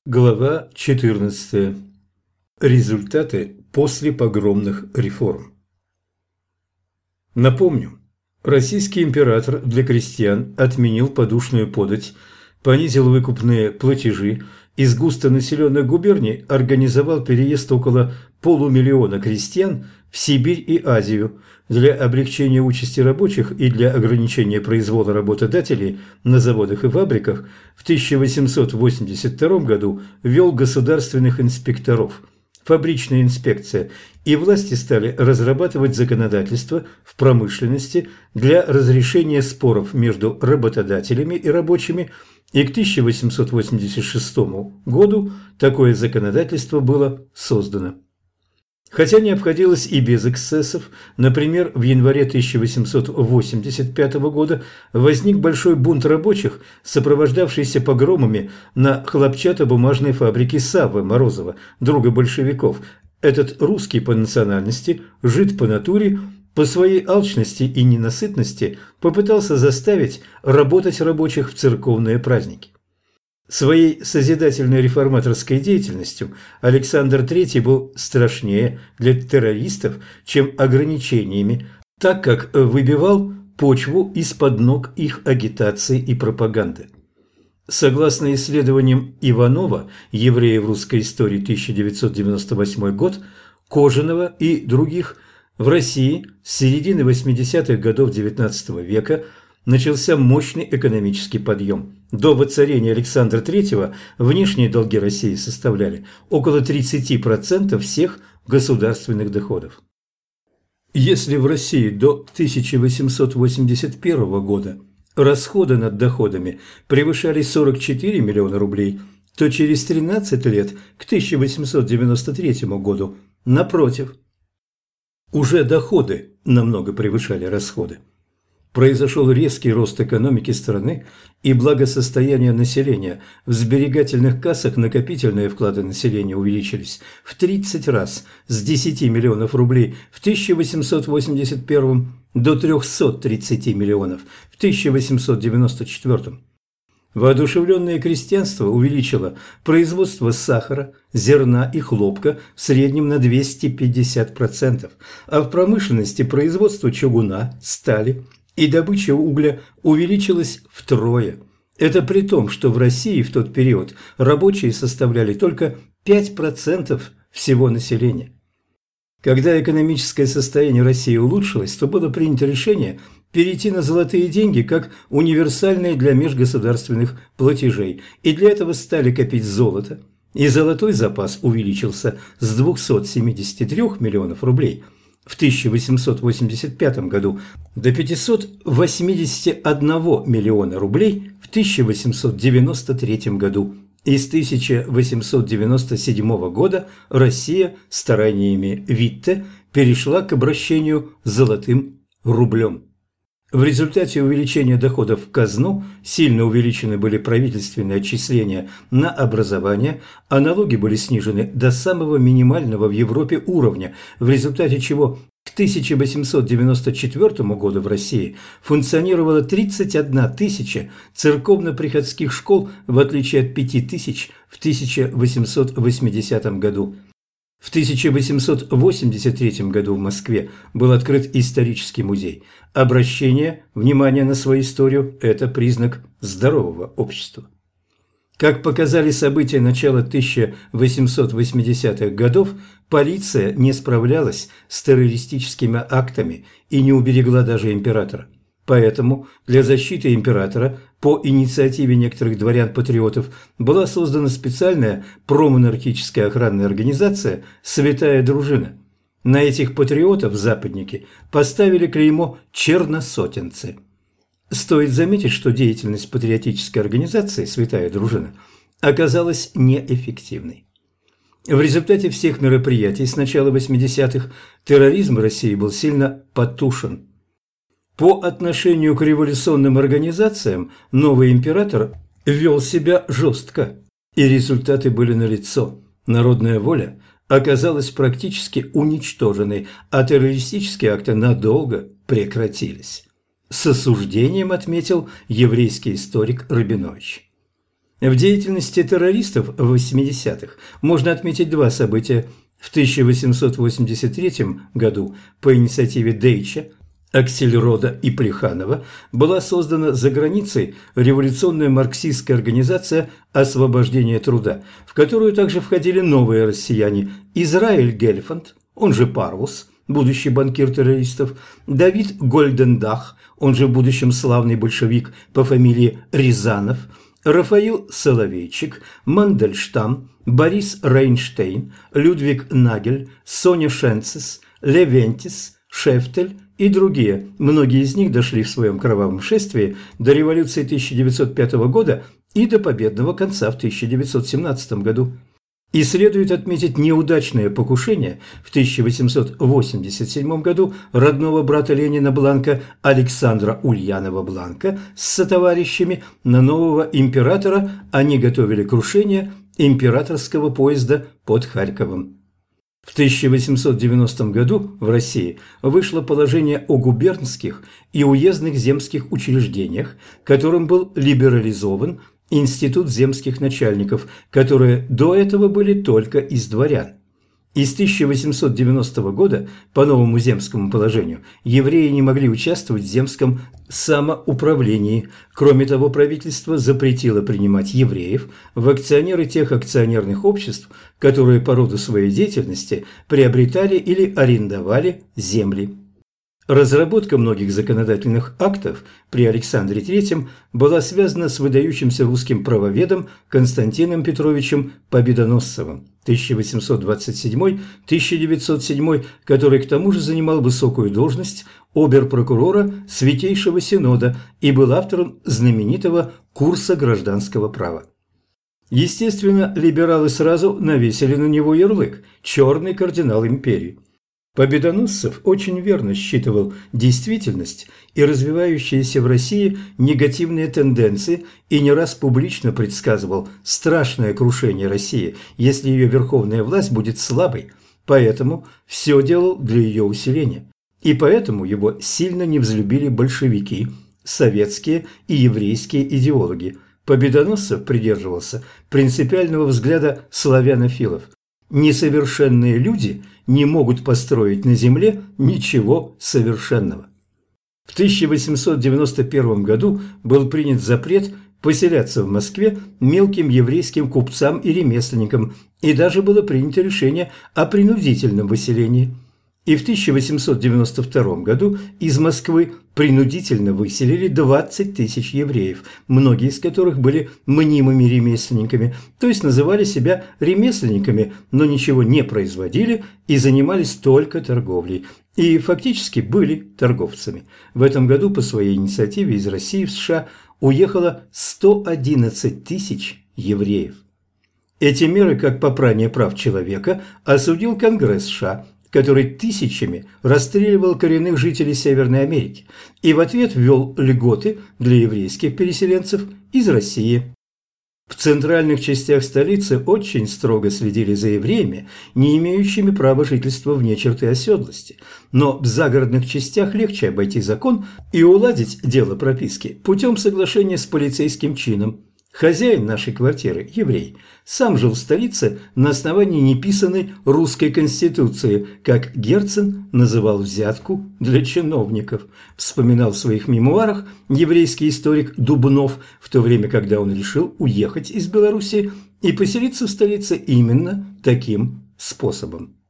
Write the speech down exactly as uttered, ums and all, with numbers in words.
Глава четырнадцатая. Результаты после погромных реформ. Напомню, российский император для крестьян отменил подушную подать, понизил выкупные платежи, из густонаселенных губерний организовал переезд около полумиллиона крестьян в Сибирь и Азию для облегчения участи рабочих и для ограничения произвола работодателей на заводах и фабриках. В тысяча восемьсот восемьдесят втором году ввел государственных инспекторов, фабричная инспекция, и власти стали разрабатывать законодательство в промышленности для разрешения споров между работодателями и рабочими, и к тысяча восемьсот восемьдесят шестому году такое законодательство было создано. Хотя не обходилось и без эксцессов, например, в январе тысяча восемьсот восемьдесят пятого года возник большой бунт рабочих, сопровождавшийся погромами на хлопчатобумажной фабрике Саввы Морозова, друга большевиков. Этот русский по национальности, жид по натуре, по своей алчности и ненасытности попытался заставить работать рабочих в церковные праздники. Своей созидательной реформаторской деятельностью Александр третий был страшнее для террористов, чем ограничениями, так как выбивал почву из-под ног их агитации и пропаганды. Согласно исследованиям Иванова «Евреи в русской истории, тысяча девятьсот девяносто восьмой год», Кожаного и других, в России с середины восьмидесятых годов девятнадцатого века начался мощный экономический подъем. До воцарения Александра третьего внешние долги России составляли около тридцати процентов всех государственных доходов. Если в России до тысяча восемьсот восемьдесят первого года расходы над доходами превышали сорок четыре миллиона рублей, то через тринадцать лет, к тысяча восемьсот девяносто третьему году, напротив, уже доходы намного превышали расходы. Произошел резкий рост экономики страны и благосостояния населения. В сберегательных кассах накопительные вклады населения увеличились в тридцать раз, с десяти миллионов рублей в тысяча восемьсот восемьдесят первом до трёхсот тридцати миллионов в тысяча восемьсот девяносто четвёртом. Воодушевленное крестьянство увеличило производство сахара, зерна и хлопка в среднем на двести пятьдесят процентов, а в промышленности производство чугуна, стали и добыча угля увеличилась втрое. Это при том, что в России в тот период рабочие составляли только пять процентов всего населения. Когда экономическое состояние России улучшилось, то было принято решение перейти на золотые деньги как универсальные для межгосударственных платежей, и для этого стали копить золото, и золотой запас увеличился с двухсот семидесяти трёх миллионов рублей в тысяча восемьсот восемьдесят пятом году до пятисот восьмидесяти одного миллиона рублей в тысяча восемьсот девяносто третьем году. И с тысяча восемьсот девяносто седьмого года Россия стараниями Витте перешла к обращению с золотым рублем. В результате увеличения доходов в казну сильно увеличены были правительственные отчисления на образование, а налоги были снижены до самого минимального в Европе уровня, в результате чего к тысяча восемьсот девяносто четвёртому году в России функционировало тридцать одна тысяча церковно-приходских школ, в отличие от пяти тысяч в тысяча восемьсот восьмидесятом году. В тысяча восемьсот восемьдесят третьем году в Москве был открыт исторический музей. Обращение внимания на свою историю – это признак здорового общества. Как показали события начала тысяча восемьсот восьмидесятых годов, полиция не справлялась с террористическими актами и не уберегла даже императора. Поэтому для защиты императора по инициативе некоторых дворян-патриотов была создана специальная промонархическая охранная организация «Святая дружина». На этих патриотов западники поставили клеймо «черносотенцы». Стоит заметить, что деятельность патриотической организации «Святая дружина» оказалась неэффективной. В результате всех мероприятий с начала восьмидесятых терроризм в России был сильно потушен. По отношению к революционным организациям новый император вел себя жестко, и результаты были налицо. Народная воля оказалась практически уничтоженной, а террористические акты надолго прекратились. С осуждением отметил еврейский историк Рабинович. В деятельности террористов в восьмидесятых можно отметить два события. В тысяча восемьсот восемьдесят третьем году по инициативе Дейча, Аксельрода и Плеханова была создана за границей революционная марксистская организация «Освобождение труда», в которую также входили новые россияне Израиль Гельфанд, он же Парвус, будущий банкир террористов, Давид Гольдендах, он же в будущем славный большевик по фамилии Рязанов, Рафаил Соловейчик, Мандельштам, Борис Рейнштейн, Людвиг Нагель, Соня Шенцес, Левентис, Шефтель и другие. Многие из них дошли в своем кровавом шествии до революции тысяча девятьсот пятого года и до победного конца в тысяча девятьсот семнадцатом году. И следует отметить неудачное покушение в тысяча восемьсот восемьдесят седьмом году родного брата Ленина Бланка Александра Ульянова-Бланка с сотоварищами на нового императора. Они готовили крушение императорского поезда под Харьковом. В тысяча восемьсот девяностом году в России вышло положение о губернских и уездных земских учреждениях, которым был либерализован институт земских начальников, которые до этого были только из дворян. И с тысяча восемьсот девяностого года по новому земскому положению евреи не могли участвовать в земском самоуправлении. Кроме того, правительство запретило принимать евреев в акционеры тех акционерных обществ, которые по роду своей деятельности приобретали или арендовали земли. Разработка многих законодательных актов при Александре третьем была связана с выдающимся русским правоведом Константином Петровичем Победоносцевым тысяча восемьсот двадцать седьмой — тысяча девятьсот седьмой, который к тому же занимал высокую должность обер-прокурора Святейшего Синода и был автором знаменитого курса гражданского права. Естественно, либералы сразу навесили на него ярлык «черный кардинал империи». Победоносцев очень верно считывал действительность и развивающиеся в России негативные тенденции и не раз публично предсказывал страшное крушение России, если ее верховная власть будет слабой, поэтому все делал для ее усиления. И поэтому его сильно не взлюбили большевики, советские и еврейские идеологи. Победоносцев придерживался принципиального взгляда славянофилов. Несовершенные люди не могут построить на земле ничего совершенного. В тысяча восемьсот девяносто первом году был принят запрет поселяться в Москве мелким еврейским купцам и ремесленникам, и даже было принято решение о принудительном выселении. И в тысяча восемьсот девяносто втором году из Москвы принудительно выселили двадцать тысяч евреев, многие из которых были мнимыми ремесленниками, то есть называли себя ремесленниками, но ничего не производили и занимались только торговлей, и фактически были торговцами. В этом году по своей инициативе из России в США уехало сто одиннадцать тысяч евреев. Эти меры, как попрание прав человека, осудил Конгресс США, который тысячами расстреливал коренных жителей Северной Америки и в ответ ввел льготы для еврейских переселенцев из России. В центральных частях столицы очень строго следили за евреями, не имеющими права жительства вне черты оседлости, но в загородных частях легче обойти закон и уладить дело прописки путем соглашения с полицейским чином. Хозяин нашей квартиры, еврей, сам жил в столице на основании неписанной русской конституции, как Герцен называл взятку для чиновников, вспоминал в своих мемуарах еврейский историк Дубнов, в то время, когда он решил уехать из Белоруссии и поселиться в столице именно таким способом.